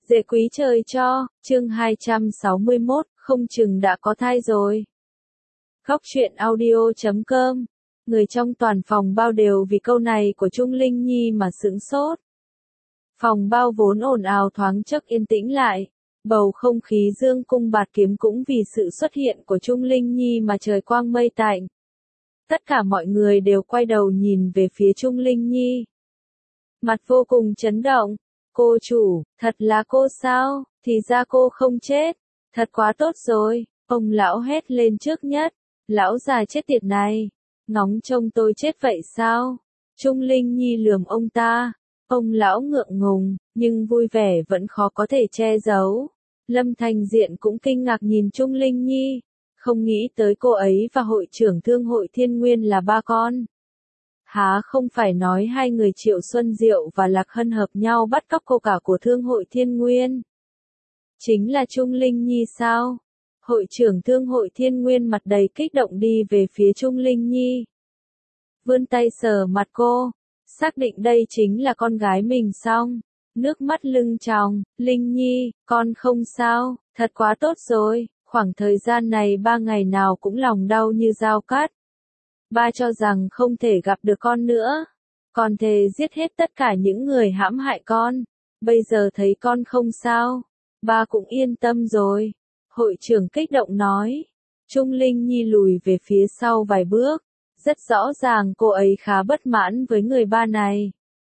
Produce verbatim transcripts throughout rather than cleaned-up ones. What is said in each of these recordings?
Dễ quý trời cho, chương hai trăm sáu mươi mốt, không chừng đã có thai rồi. Góc truyện audio chấm com. Người trong toàn phòng bao đều vì câu này của Trung Linh Nhi mà sững sốt. Phòng bao vốn ồn ào thoáng chốc yên tĩnh lại. Bầu không khí dương cung bạt kiếm cũng vì sự xuất hiện của Trung Linh Nhi mà trời quang mây tạnh. Tất cả mọi người đều quay đầu nhìn về phía Trung Linh Nhi. Mặt vô cùng chấn động. Cô chủ, thật là cô sao, thì ra cô không chết, thật quá tốt rồi, ông lão hét lên trước nhất, lão già chết tiệt này, ngóng trông tôi chết vậy sao? Trung Linh Nhi lườm ông ta, ông lão ngượng ngùng, nhưng vui vẻ vẫn khó có thể che giấu. Lâm Thành Diện cũng kinh ngạc nhìn Trung Linh Nhi, không nghĩ tới cô ấy và hội trưởng thương hội Thiên Nguyên là ba con. Há không phải nói hai người Triệu Xuân Diệu và Lạc Hân hợp nhau bắt cóc cô cả của thương hội Thiên Nguyên. Chính là Trung Linh Nhi sao? Hội trưởng thương hội Thiên Nguyên mặt đầy kích động đi về phía Trung Linh Nhi. Vươn tay sờ mặt cô, xác định đây chính là con gái mình xong. Nước mắt lưng tròng, Linh Nhi, con không sao, thật quá tốt rồi, khoảng thời gian này ba ngày nào cũng lòng đau như dao cắt. Ba cho rằng không thể gặp được con nữa, còn thề giết hết tất cả những người hãm hại con, bây giờ thấy con không sao, ba cũng yên tâm rồi. Hội trưởng kích động nói. Trung Linh Nhi lùi về phía sau vài bước, rất rõ ràng cô ấy khá bất mãn với người ba này.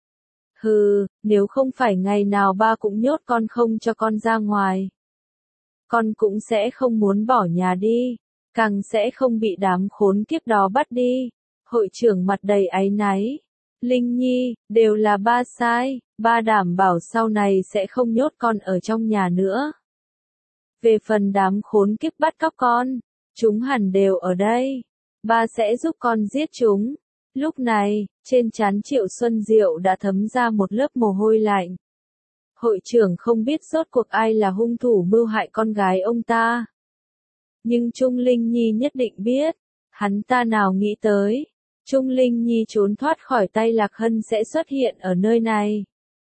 Hừ, nếu không phải ngày nào ba cũng nhốt con không cho con ra ngoài, con cũng sẽ không muốn bỏ nhà đi. Càng sẽ không bị đám khốn kiếp đó bắt đi. Hội trưởng mặt đầy áy náy. Linh Nhi, đều là ba sai, ba đảm bảo sau này sẽ không nhốt con ở trong nhà nữa. Về phần đám khốn kiếp bắt cóc con, chúng hẳn đều ở đây. Ba sẽ giúp con giết chúng. Lúc này, trên trán Triệu Xuân Diệu đã thấm ra một lớp mồ hôi lạnh. Hội trưởng không biết rốt cuộc ai là hung thủ mưu hại con gái ông ta. Nhưng Trung Linh Nhi nhất định biết, hắn ta nào nghĩ tới, Trung Linh Nhi trốn thoát khỏi tay Lạc Hân sẽ xuất hiện ở nơi này.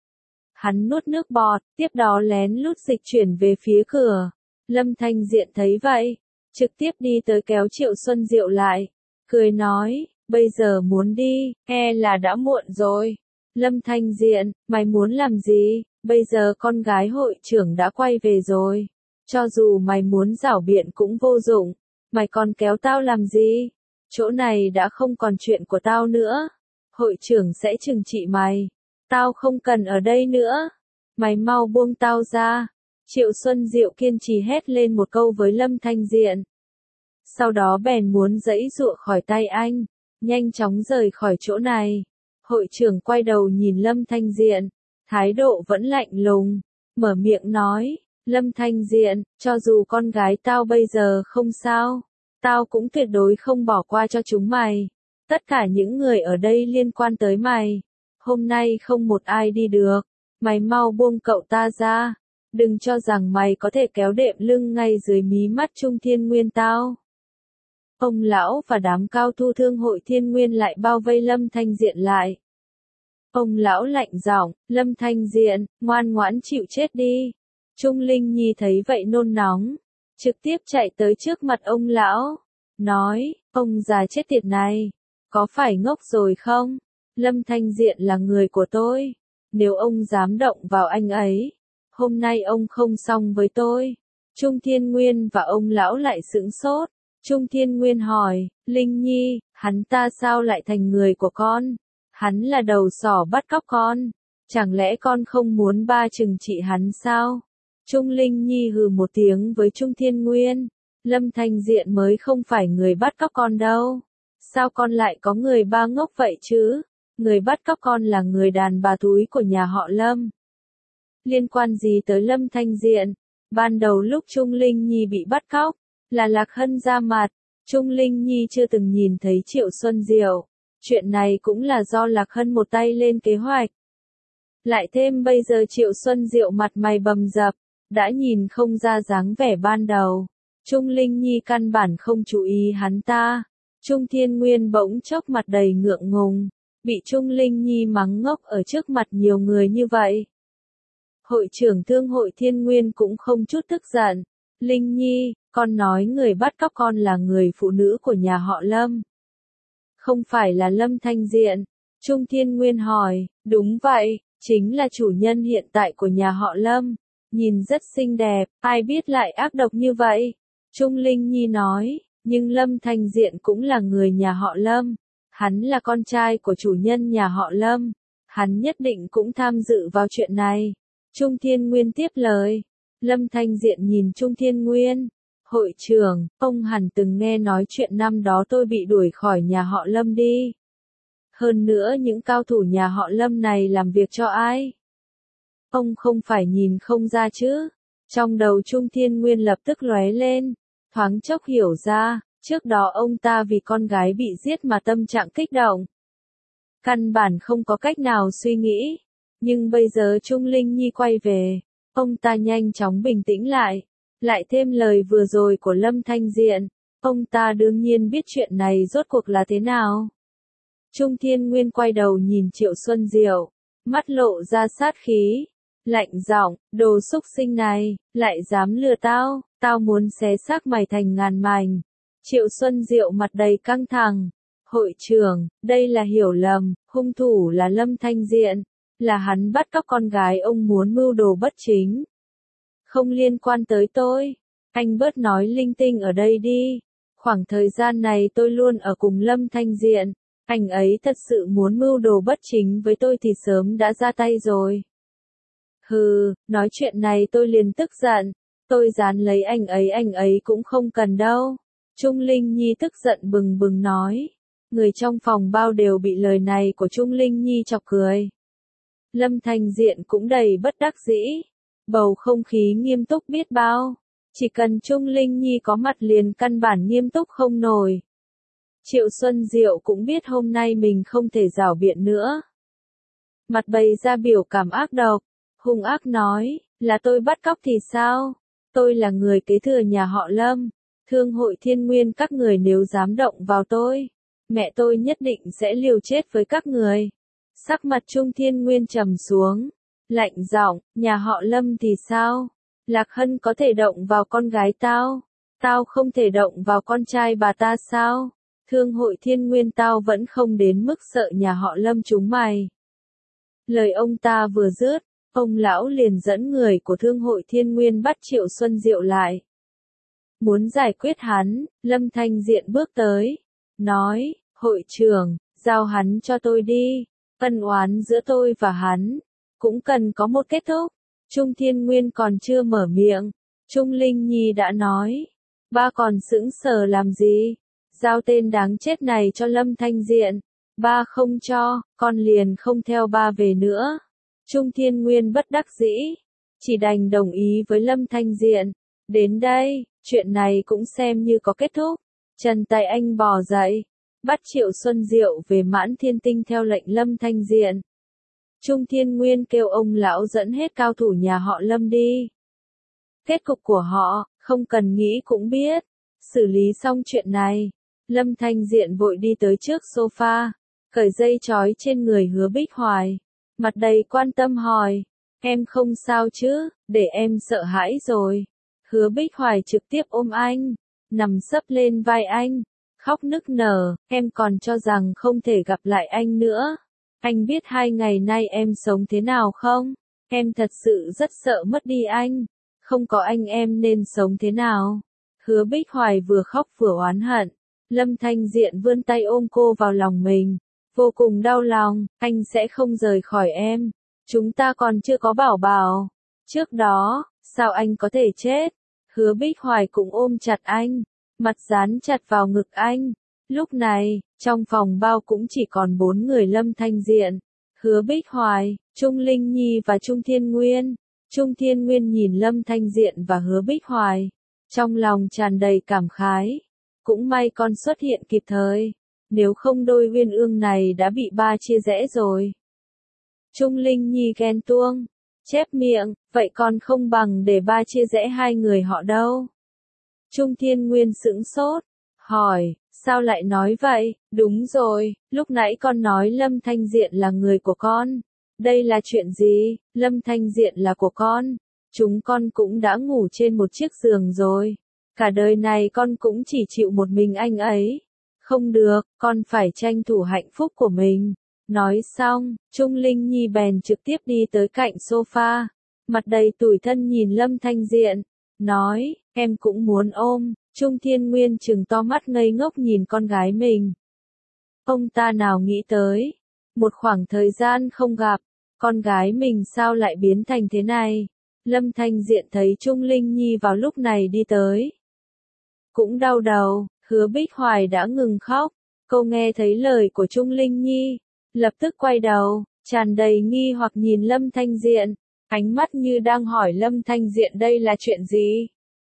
Hắn nuốt nước bọt, tiếp đó lén lút dịch chuyển về phía cửa. Lâm Thanh Diện thấy vậy, trực tiếp đi tới kéo Triệu Xuân Diệu lại, cười nói, bây giờ muốn đi, e là đã muộn rồi. Lâm Thanh Diện, mày muốn làm gì, bây giờ con gái hội trưởng đã quay về rồi. Cho dù mày muốn giảo biện cũng vô dụng, mày còn kéo tao làm gì? Chỗ này đã không còn chuyện của tao nữa. Hội trưởng sẽ trừng trị mày. Tao không cần ở đây nữa. Mày mau buông tao ra. Triệu Xuân Diệu kiên trì hét lên một câu với Lâm Thanh Diện. Sau đó bèn muốn giãy giụa khỏi tay anh, nhanh chóng rời khỏi chỗ này. Hội trưởng quay đầu nhìn Lâm Thanh Diện, thái độ vẫn lạnh lùng, mở miệng nói. Lâm Thanh Diện, cho dù con gái tao bây giờ không sao, tao cũng tuyệt đối không bỏ qua cho chúng mày. Tất cả những người ở đây liên quan tới mày, hôm nay không một ai đi được, mày mau buông cậu ta ra, đừng cho rằng mày có thể kéo đệm lưng ngay dưới mí mắt Trung Thiên Nguyên tao. Ông lão và đám cao thu thương hội Thiên Nguyên lại bao vây Lâm Thanh Diện lại. Ông lão lạnh giọng, Lâm Thanh Diện, ngoan ngoãn chịu chết đi. Trung Linh Nhi thấy vậy nôn nóng, trực tiếp chạy tới trước mặt ông lão, nói, ông già chết tiệt này, có phải ngốc rồi không? Lâm Thanh Diện là người của tôi, nếu ông dám động vào anh ấy, hôm nay ông không xong với tôi. Trung Thiên Nguyên và ông lão lại sững sốt. Trung Thiên Nguyên hỏi, Linh Nhi, hắn ta sao lại thành người của con? Hắn là đầu sỏ bắt cóc con, chẳng lẽ con không muốn ba trừng trị hắn sao? Trung Linh Nhi hừ một tiếng với Trung Thiên Nguyên, Lâm Thanh Diện mới không phải người bắt cóc con đâu. Sao con lại có người ba ngốc vậy chứ? Người bắt cóc con là người đàn bà túi của nhà họ Lâm. Liên quan gì tới Lâm Thanh Diện? Ban đầu lúc Trung Linh Nhi bị bắt cóc, là Lạc Hân ra mặt, Trung Linh Nhi chưa từng nhìn thấy Triệu Xuân Diệu. Chuyện này cũng là do Lạc Hân một tay lên kế hoạch. Lại thêm bây giờ Triệu Xuân Diệu mặt mày bầm dập, đã nhìn không ra dáng vẻ ban đầu. Trung Linh Nhi căn bản không chú ý hắn ta. Trung Thiên Nguyên bỗng chốc mặt đầy ngượng ngùng, bị Trung Linh Nhi mắng ngốc ở trước mặt nhiều người như vậy. Hội trưởng thương hội Thiên Nguyên cũng không chút tức giận. Linh Nhi, con nói người bắt cóc con là người phụ nữ của nhà họ Lâm. Không phải là Lâm Thanh Diện. Trung Thiên Nguyên hỏi, đúng vậy, chính là chủ nhân hiện tại của nhà họ Lâm. Nhìn rất xinh đẹp, ai biết lại ác độc như vậy. Trung Linh Nhi nói, nhưng Lâm Thanh Diện cũng là người nhà họ Lâm. Hắn là con trai của chủ nhân nhà họ Lâm. Hắn nhất định cũng tham dự vào chuyện này. Trung Thiên Nguyên tiếp lời. Lâm Thanh Diện nhìn Trung Thiên Nguyên. Hội trưởng, ông hẳn từng nghe nói chuyện năm đó tôi bị đuổi khỏi nhà họ Lâm đi. Hơn nữa những cao thủ nhà họ Lâm này làm việc cho ai? Ông không phải nhìn không ra chứ? Trong đầu Trung Thiên Nguyên lập tức lóe lên, thoáng chốc hiểu ra, trước đó ông ta vì con gái bị giết mà tâm trạng kích động. Căn bản không có cách nào suy nghĩ, nhưng bây giờ Trung Linh Nhi quay về, ông ta nhanh chóng bình tĩnh lại, lại thêm lời vừa rồi của Lâm Thanh Diện, ông ta đương nhiên biết chuyện này rốt cuộc là thế nào. Trung Thiên Nguyên quay đầu nhìn Triệu Xuân Diệu, mắt lộ ra sát khí, lạnh giọng, đồ xúc sinh này, lại dám lừa tao, tao muốn xé xác mày thành ngàn mảnh. Triệu Xuân Diệu mặt đầy căng thẳng. Hội trưởng, đây là hiểu lầm, hung thủ là Lâm Thanh Diện, là hắn bắt cóc con gái ông muốn mưu đồ bất chính. Không liên quan tới tôi, anh bớt nói linh tinh ở đây đi. Khoảng thời gian này tôi luôn ở cùng Lâm Thanh Diện, anh ấy thật sự muốn mưu đồ bất chính với tôi thì sớm đã ra tay rồi. Hừ, nói chuyện này tôi liền tức giận, tôi dán lấy anh ấy anh ấy cũng không cần đâu. Trung Linh Nhi tức giận bừng bừng nói. Người trong phòng bao đều bị lời này của Trung Linh Nhi chọc cười. Lâm Thanh Diện cũng đầy bất đắc dĩ. Bầu không khí nghiêm túc biết bao. Chỉ cần Trung Linh Nhi có mặt liền căn bản nghiêm túc không nổi. Triệu Xuân Diệu cũng biết hôm nay mình không thể giảo biện nữa. Mặt bày ra biểu cảm ác độc, hung ác nói, là tôi bắt cóc thì sao? Tôi là người kế thừa nhà họ Lâm. Thương hội Thiên Nguyên các người nếu dám động vào tôi, mẹ tôi nhất định sẽ liều chết với các người. Sắc mặt Trung Thiên Nguyên trầm xuống, lạnh giọng, nhà họ Lâm thì sao? Lạc Hân có thể động vào con gái tao, tao không thể động vào con trai bà ta sao? Thương hội Thiên Nguyên tao vẫn không đến mức sợ nhà họ Lâm chúng mày. Lời ông ta vừa dứt, ông lão liền dẫn người của Thương hội Thiên Nguyên bắt Triệu Xuân Diệu lại. Muốn giải quyết hắn, Lâm Thanh Diện bước tới, nói, hội trưởng, giao hắn cho tôi đi, ân oán giữa tôi và hắn, cũng cần có một kết thúc. Trung Thiên Nguyên còn chưa mở miệng, Trung Linh Nhi đã nói, ba còn sững sờ làm gì, giao tên đáng chết này cho Lâm Thanh Diện, ba không cho, con liền không theo ba về nữa. Trung Thiên Nguyên bất đắc dĩ, chỉ đành đồng ý với Lâm Thanh Diện, đến đây, chuyện này cũng xem như có kết thúc. Trần Tài Anh bò dậy, bắt Triệu Xuân Diệu về Mãn Thiên Tinh theo lệnh Lâm Thanh Diện. Trung Thiên Nguyên kêu ông lão dẫn hết cao thủ nhà họ Lâm đi. Kết cục của họ, không cần nghĩ cũng biết. Xử lý xong chuyện này, Lâm Thanh Diện vội đi tới trước sofa, cởi dây trói trên người Hứa Bích Hoài. Mặt đầy quan tâm hỏi, em không sao chứ, để em sợ hãi rồi. Hứa Bích Hoài trực tiếp ôm anh, nằm sấp lên vai anh, khóc nức nở, em còn cho rằng không thể gặp lại anh nữa. Anh biết hai ngày nay em sống thế nào không? Em thật sự rất sợ mất đi anh. Không có anh em nên sống thế nào? Hứa Bích Hoài vừa khóc vừa oán hận. Lâm Thanh Diện vươn tay ôm cô vào lòng mình. Vô cùng đau lòng, anh sẽ không rời khỏi em. Chúng ta còn chưa có bảo bảo. Trước đó, sao anh có thể chết? Hứa Bích Hoài cũng ôm chặt anh, mặt dán chặt vào ngực anh. Lúc này, trong phòng bao cũng chỉ còn bốn người Lâm Thanh Diện, Hứa Bích Hoài, Trung Linh Nhi và Trung Thiên Nguyên. Trung Thiên Nguyên nhìn Lâm Thanh Diện và Hứa Bích Hoài, trong lòng tràn đầy cảm khái. Cũng may con xuất hiện kịp thời, nếu không đôi uyên ương này đã bị ba chia rẽ rồi. Trung Linh Nhi ghen tuông, chép miệng, vậy còn không bằng để ba chia rẽ hai người họ đâu. Trung Thiên Nguyên sững sốt, hỏi, sao lại nói vậy? Đúng rồi, lúc nãy con nói Lâm Thanh Diện là người của con. Đây là chuyện gì? Lâm Thanh Diện là của con. Chúng con cũng đã ngủ trên một chiếc giường rồi. Cả đời này con cũng chỉ chịu một mình anh ấy. Không được, con phải tranh thủ hạnh phúc của mình. Nói xong, Trung Linh Nhi bèn trực tiếp đi tới cạnh sofa. Mặt đầy tủi thân nhìn Lâm Thanh Diện. Nói, em cũng muốn ôm. Trung Thiên Nguyên trừng to mắt ngây ngốc nhìn con gái mình. Ông ta nào nghĩ tới. Một khoảng thời gian không gặp, con gái mình sao lại biến thành thế này. Lâm Thanh Diện thấy Trung Linh Nhi vào lúc này đi tới. Cũng đau đầu, Hứa Bích Hoài đã ngừng khóc. Cô nghe thấy lời của Trung Linh Nhi, lập tức quay đầu, tràn đầy nghi hoặc nhìn Lâm Thanh Diện, ánh mắt như đang hỏi Lâm Thanh Diện đây là chuyện gì.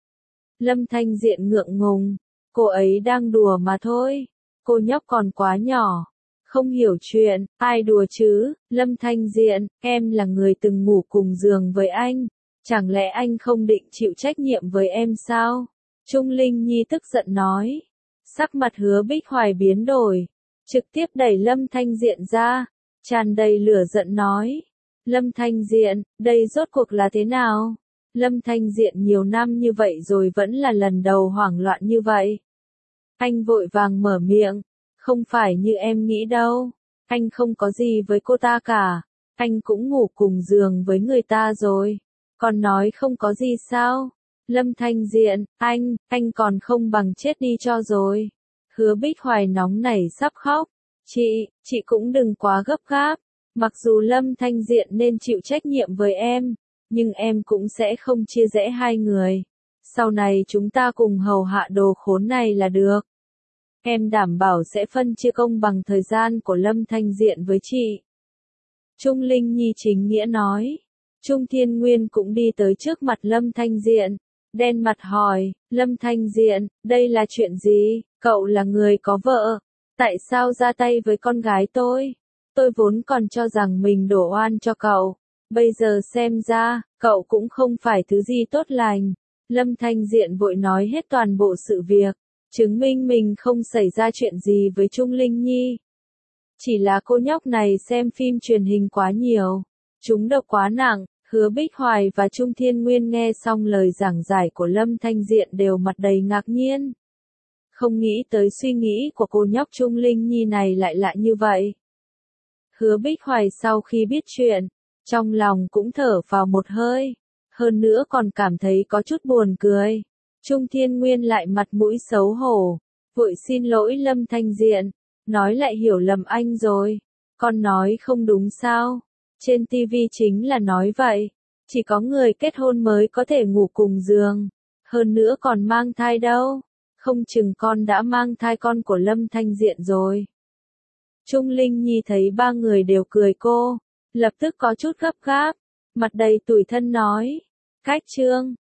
Lâm Thanh Diện ngượng ngùng, cô ấy đang đùa mà thôi, cô nhóc còn quá nhỏ, không hiểu chuyện, ai đùa chứ. Lâm Thanh Diện, em là người từng ngủ cùng giường với anh, chẳng lẽ anh không định chịu trách nhiệm với em sao? Trung Linh Nhi tức giận nói. Sắc mặt Hứa Bích Hoài biến đổi, trực tiếp đẩy Lâm Thanh Diện ra, tràn đầy lửa giận nói. Lâm Thanh Diện, đây rốt cuộc là thế nào? Lâm Thanh Diện nhiều năm như vậy rồi vẫn là lần đầu hoảng loạn như vậy. Anh vội vàng mở miệng, không phải như em nghĩ đâu, anh không có gì với cô ta cả, anh cũng ngủ cùng giường với người ta rồi, còn nói không có gì sao? Lâm Thanh Diện, anh, anh còn không bằng chết đi cho rồi. Hứa Bích Hoài nóng nảy sắp khóc. Chị, chị cũng đừng quá gấp gáp. Mặc dù Lâm Thanh Diện nên chịu trách nhiệm với em, nhưng em cũng sẽ không chia rẽ hai người. Sau này chúng ta cùng hầu hạ đồ khốn này là được. Em đảm bảo sẽ phân chia công bằng thời gian của Lâm Thanh Diện với chị. Trung Linh Nhi chính nghĩa nói. Trung Thiên Nguyên cũng đi tới trước mặt Lâm Thanh Diện, đen mặt hỏi, Lâm Thanh Diện, đây là chuyện gì? Cậu là người có vợ, tại sao ra tay với con gái tôi? Tôi vốn còn cho rằng mình đổ oan cho cậu, bây giờ xem ra, cậu cũng không phải thứ gì tốt lành. Lâm Thanh Diện vội nói hết toàn bộ sự việc, chứng minh mình không xảy ra chuyện gì với Trung Linh Nhi. Chỉ là cô nhóc này xem phim truyền hình quá nhiều, trúng độc quá nặng. Hứa Bích Hoài và Trung Thiên Nguyên nghe xong lời giảng giải của Lâm Thanh Diện đều mặt đầy ngạc nhiên. Không nghĩ tới suy nghĩ của cô nhóc Trung Linh Nhi này lại lạ như vậy. Hứa Bích Hoài sau khi biết chuyện, trong lòng cũng thở vào một hơi, hơn nữa còn cảm thấy có chút buồn cười. Trung Thiên Nguyên lại mặt mũi xấu hổ, vội xin lỗi Lâm Thanh Diện, nói lại hiểu lầm anh rồi, con nói không đúng sao? Trên ti vi chính là nói vậy, chỉ có người kết hôn mới có thể ngủ cùng giường, hơn nữa còn mang thai đâu, không chừng con đã mang thai con của Lâm Thanh Diện rồi. Trung Linh Nhi thấy ba người đều cười cô, lập tức có chút gấp gáp, mặt đầy tủi thân nói, cách chương,